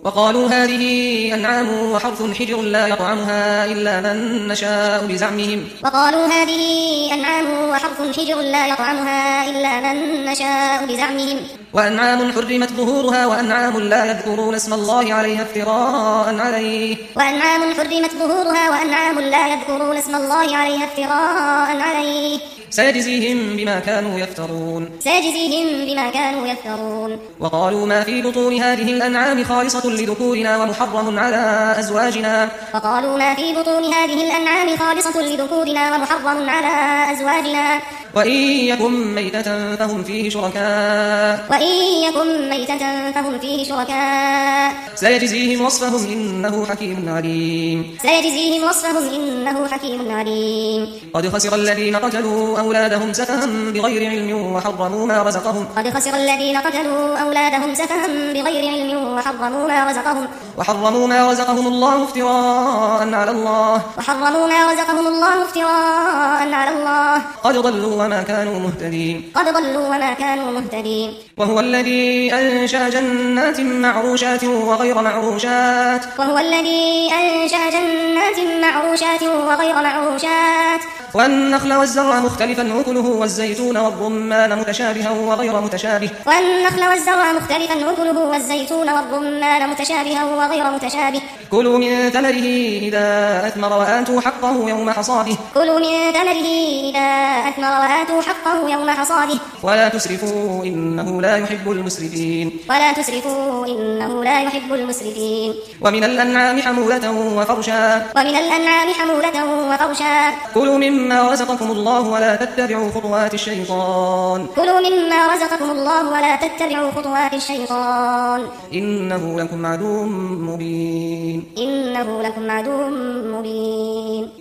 وقالوا هذه أنعام وحرث حجر لا يطعمها إلا من نشاء بزعمهم وقالوا هذه أنعام وحرث حجر لا يطعمها إلا من نشاء بزعمهم وأنعام حرمت ظهورها وأنعام لا يذكرون اسم الله عليها افتراء عليه وأنعام حرمت ظهورها وأنعام لا يذكرون اسم الله عليها افتراء عليه سيجزيهم بما كانوا يفترون وقالوا ما في بطون هذه الأنعام خالصة لذكورنا ومحرم على أزواجنا وإن يكن ميتة فهم فيه شركاء سيجزيهم وصفهم إنه حكيم عليم قد خسر الذين قتلوا أولادهم سفها بغير علم وحرموا ما رزقهم الله افتراء على الله قد ضلوا وما كانوا مهتدين وهو الذي أنشأ جنات معروشات وغير معروشات والنخل والزرع مختلفا أكله والزيتون والرمان متشابها وغير متشابه كلوا من ثمره إذا أثمر وآتوا حقه يوم حصاده ولا تسرفوا إنه لا يحب المسرفين ومن الأنعام حمولة وفرشا كلوا مما رزقكم الله ولا تتبعوا خطوات الشيطان إنه لكم عدو مبين